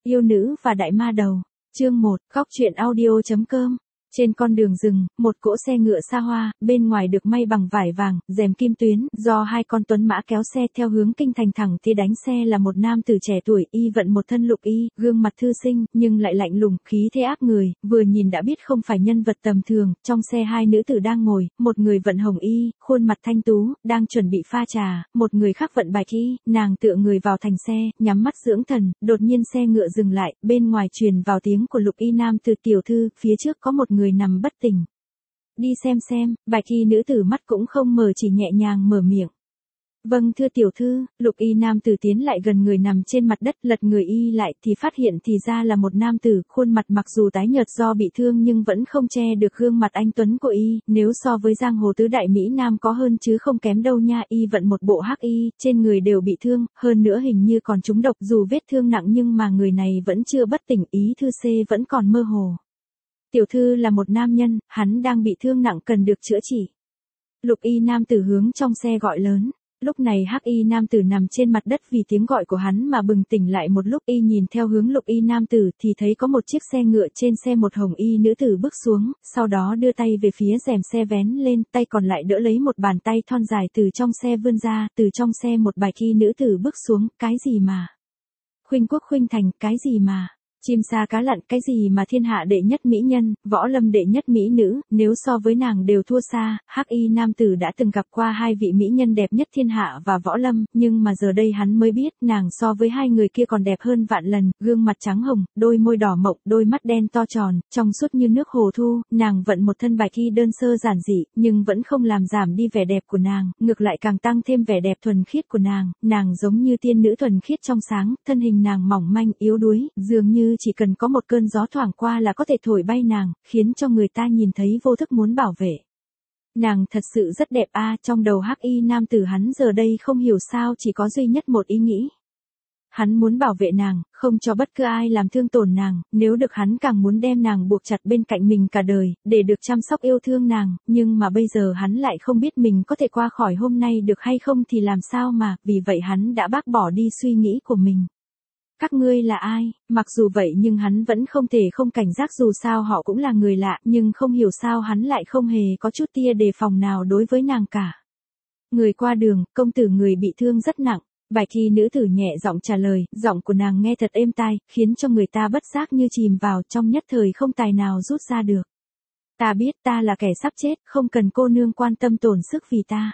Yêu nữ và đại ma đầu. Chương 1, góc truyện audio.com. Trên con đường rừng, một cỗ xe ngựa xa hoa, bên ngoài được may bằng vải vàng, rèm kim tuyến, do hai con tuấn mã kéo xe theo hướng kinh thành thẳng tiến đánh xe là một nam tử trẻ tuổi, y vận một thân lục y, gương mặt thư sinh, nhưng lại lạnh lùng, khí thế áp người, vừa nhìn đã biết không phải nhân vật tầm thường. Trong xe hai nữ tử đang ngồi, một người vận hồng y, khuôn mặt thanh tú, đang chuẩn bị pha trà, một người khác vận bạch y, nàng tựa người vào thành xe, nhắm mắt dưỡng thần. Đột nhiên xe ngựa dừng lại, bên ngoài truyền vào tiếng của lục y nam từ tiểu thư, phía trước có một người nằm bất tỉnh. Đi xem, bạch y nữ tử mắt cũng không mở, chỉ nhẹ nhàng mở miệng. Vâng thưa tiểu thư. Lục y nam tử tiến lại gần người nằm trên mặt đất, lật người y lại thì phát hiện thì ra là một nam tử, khuôn mặt mặc dù tái nhợt do bị thương nhưng vẫn không che được gương mặt anh tuấn của y, nếu so với giang hồ tứ đại mỹ nam có hơn chứ không kém đâu nha. Y vận một bộ hắc y, trên người đều bị thương, hơn nữa hình như còn trúng độc, dù vết thương nặng nhưng mà người này vẫn chưa bất tỉnh, ý thư C vẫn còn mơ hồ. Tiểu thư là một nam nhân, hắn đang bị thương nặng cần được chữa trị. Lục y nam tử hướng trong xe gọi lớn. Lúc này hắc y nam tử nằm trên mặt đất vì tiếng gọi của hắn mà bừng tỉnh lại. Một lúc y nhìn theo hướng lục y nam tử thì thấy có một chiếc xe ngựa, trên xe một hồng y nữ tử bước xuống, sau đó đưa tay về phía rèm xe vén lên, tay còn lại đỡ lấy một bàn tay thon dài từ trong xe vươn ra, từ trong xe một bạch y nữ tử bước xuống. Cái gì mà? Khuynh quốc khuynh thành, cái gì mà? Chim sa cá lặn, cái gì mà thiên hạ đệ nhất mỹ nhân, võ lâm đệ nhất mỹ nữ, nếu so với nàng đều thua xa. Hắc y nam tử đã từng gặp qua hai vị mỹ nhân đẹp nhất thiên hạ và võ lâm, nhưng mà giờ đây hắn mới biết nàng so với hai người kia còn đẹp hơn vạn lần. Gương mặt trắng hồng, đôi môi đỏ mộng, đôi mắt đen to tròn, trong suốt như nước hồ thu. Nàng vận một thân bạch y đơn sơ giản dị, nhưng vẫn không làm giảm đi vẻ đẹp của nàng, ngược lại càng tăng thêm vẻ đẹp thuần khiết của nàng. Nàng giống như tiên nữ thuần khiết trong sáng, thân hình nàng mỏng manh yếu đuối, dường như chỉ cần có một cơn gió thoảng qua là có thể thổi bay nàng, khiến cho người ta nhìn thấy vô thức muốn bảo vệ. Nàng thật sự rất đẹp a. Trong đầu hắc y nam tử hắn giờ đây không hiểu sao chỉ có duy nhất một ý nghĩ. Hắn muốn bảo vệ nàng, không cho bất cứ ai làm thương tổn nàng, nếu được hắn càng muốn đem nàng buộc chặt bên cạnh mình cả đời, để được chăm sóc yêu thương nàng, nhưng mà bây giờ hắn lại không biết mình có thể qua khỏi hôm nay được hay không thì làm sao mà, vì vậy hắn đã bác bỏ đi suy nghĩ của mình. Các ngươi là ai? Mặc dù vậy nhưng hắn vẫn không thể không cảnh giác, dù sao họ cũng là người lạ, nhưng không hiểu sao hắn lại không hề có chút tia đề phòng nào đối với nàng cả. Người qua đường, công tử người bị thương rất nặng. Bạch y nữ tử nhẹ giọng trả lời, giọng của nàng nghe thật êm tai, khiến cho người ta bất giác như chìm vào trong nhất thời không tài nào rút ra được. Ta biết ta là kẻ sắp chết, không cần cô nương quan tâm tổn sức vì ta.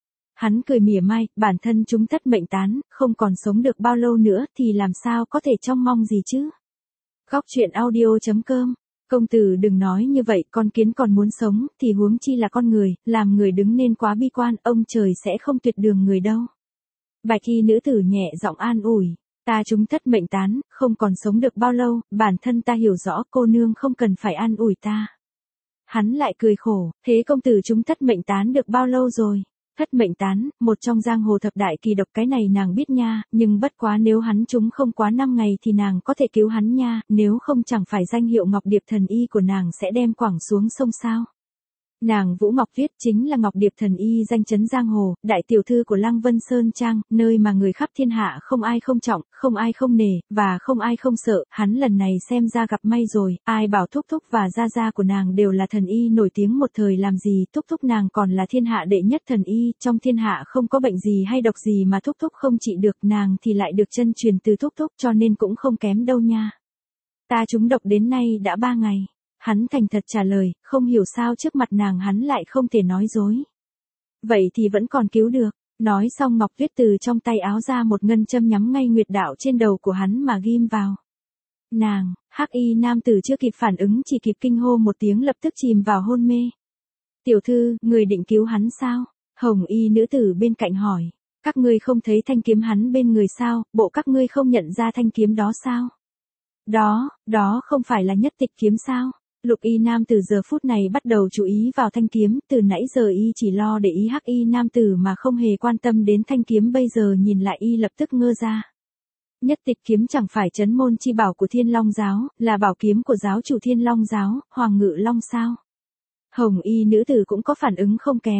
Hắn cười mỉa mai, bản thân chúng thất mệnh tán, không còn sống được bao lâu nữa thì làm sao có thể trông mong gì chứ. Góc truyện audio.com. Công tử đừng nói như vậy, con kiến còn muốn sống, thì huống chi là con người, làm người đứng nên quá bi quan, ông trời sẽ không tuyệt đường người đâu. Bạch y nữ tử nhẹ giọng an ủi, ta chúng thất mệnh tán, không còn sống được bao lâu, bản thân ta hiểu rõ, cô nương không cần phải an ủi ta. Hắn lại cười khổ, thế công tử chúng thất mệnh tán được bao lâu rồi? Thất mệnh tán, một trong giang hồ thập đại kỳ độc, cái này nàng biết nha, nhưng bất quá nếu hắn chúng không quá 5 ngày thì nàng có thể cứu hắn nha, nếu không chẳng phải danh hiệu Ngọc Điệp Thần Y của nàng sẽ đem quẳng xuống sông sao. Nàng Vũ Ngọc Tuyết chính là Ngọc Điệp Thần Y danh chấn giang hồ, đại tiểu thư của Lăng Vân Sơn Trang, nơi mà người khắp thiên hạ không ai không trọng, không ai không nể, và không ai không sợ. Hắn lần này xem ra gặp may rồi, ai bảo thúc thúc và gia gia của nàng đều là thần y nổi tiếng một thời làm gì, thúc thúc nàng còn là thiên hạ đệ nhất thần y, trong thiên hạ không có bệnh gì hay độc gì mà thúc thúc không trị được, nàng thì lại được chân truyền từ thúc thúc, cho nên cũng không kém đâu nha. Ta trúng độc đến nay đã 3 ngày. Hắn thành thật trả lời, không hiểu sao trước mặt nàng hắn lại không thể nói dối. Vậy thì vẫn còn cứu được. Nói xong Ngọc Tuyết từ trong tay áo ra một ngân châm nhắm ngay huyệt đạo trên đầu của hắn mà ghim vào. Nàng, hắc y nam tử chưa kịp phản ứng chỉ kịp kinh hô một tiếng lập tức chìm vào hôn mê. Tiểu thư, người định cứu hắn sao? Hồng y nữ tử bên cạnh hỏi. Các ngươi không thấy thanh kiếm hắn bên người sao, bộ các ngươi không nhận ra thanh kiếm đó sao? Đó không phải là nhất tịch kiếm sao? Lục y nam từ giờ phút này bắt đầu chú ý vào thanh kiếm, từ nãy giờ y chỉ lo để ý hắc y nam tử mà không hề quan tâm đến thanh kiếm, bây giờ nhìn lại y lập tức ngơ ra. Nhất tịch kiếm chẳng phải trấn môn chi bảo của Thiên Long giáo, là bảo kiếm của giáo chủ Thiên Long giáo, Hoàng Ngự Long sao? Hồng y nữ tử cũng có phản ứng không kém.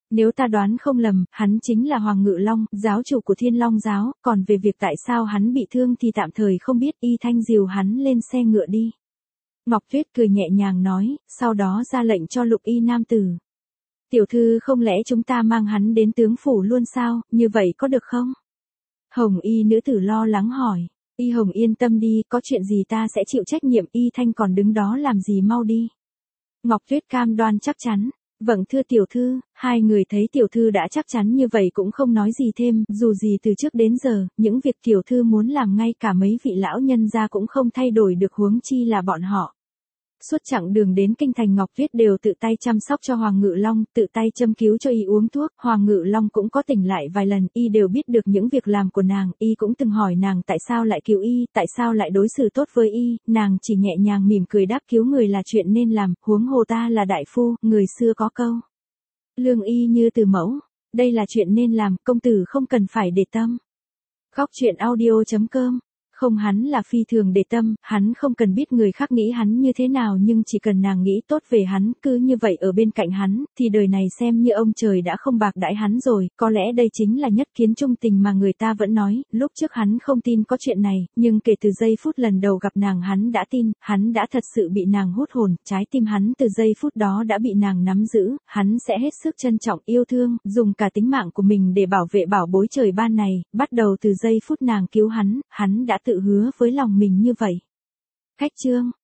Nếu ta đoán không lầm, hắn chính là Hoàng Ngự Long, giáo chủ của Thiên Long giáo, còn về việc tại sao hắn bị thương thì tạm thời không biết. Y Thanh dìu hắn lên xe ngựa đi. Ngọc Tuyết cười nhẹ nhàng nói, sau đó ra lệnh cho Lục Y nam tử. Tiểu thư, không lẽ chúng ta mang hắn đến tướng phủ luôn sao, như vậy có được không? Hồng Y nữ tử lo lắng hỏi. Y Hồng yên tâm đi, có chuyện gì ta sẽ chịu trách nhiệm. Y Thanh còn đứng đó làm gì, mau đi. Ngọc Tuyết cam đoan chắc chắn. Vâng thưa tiểu thư. Hai người thấy tiểu thư đã chắc chắn như vậy cũng không nói gì thêm, dù gì từ trước đến giờ, những việc tiểu thư muốn làm ngay cả mấy vị lão nhân gia cũng không thay đổi được, huống chi là bọn họ. Suốt chặng đường đến kinh thành, Ngọc Tuyết đều tự tay chăm sóc cho Hoàng Ngự Long, tự tay châm cứu cho y uống thuốc. Hoàng Ngự Long cũng có tỉnh lại vài lần, y đều biết được những việc làm của nàng, y cũng từng hỏi nàng tại sao lại cứu y, tại sao lại đối xử tốt với y, nàng chỉ nhẹ nhàng mỉm cười đáp cứu người là chuyện nên làm, huống hồ ta là đại phu, người xưa có câu. Lương y như từ mẫu, đây là chuyện nên làm, công tử không cần phải để tâm. Khóc chuyện audio.com. Không, hắn là phi thường để tâm, hắn không cần biết người khác nghĩ hắn như thế nào, nhưng chỉ cần nàng nghĩ tốt về hắn, cứ như vậy ở bên cạnh hắn, thì đời này xem như ông trời đã không bạc đãi hắn rồi. Có lẽ đây chính là nhất kiến trung tình mà người ta vẫn nói. Lúc trước hắn không tin có chuyện này, nhưng kể từ giây phút lần đầu gặp nàng hắn đã tin, hắn đã thật sự bị nàng hút hồn, trái tim hắn từ giây phút đó đã bị nàng nắm giữ, hắn sẽ hết sức trân trọng, yêu thương, dùng cả tính mạng của mình để bảo vệ bảo bối trời ban này. Bắt đầu từ giây phút nàng cứu hắn, hắn đã tự hứa với lòng mình như vậy. Khách chương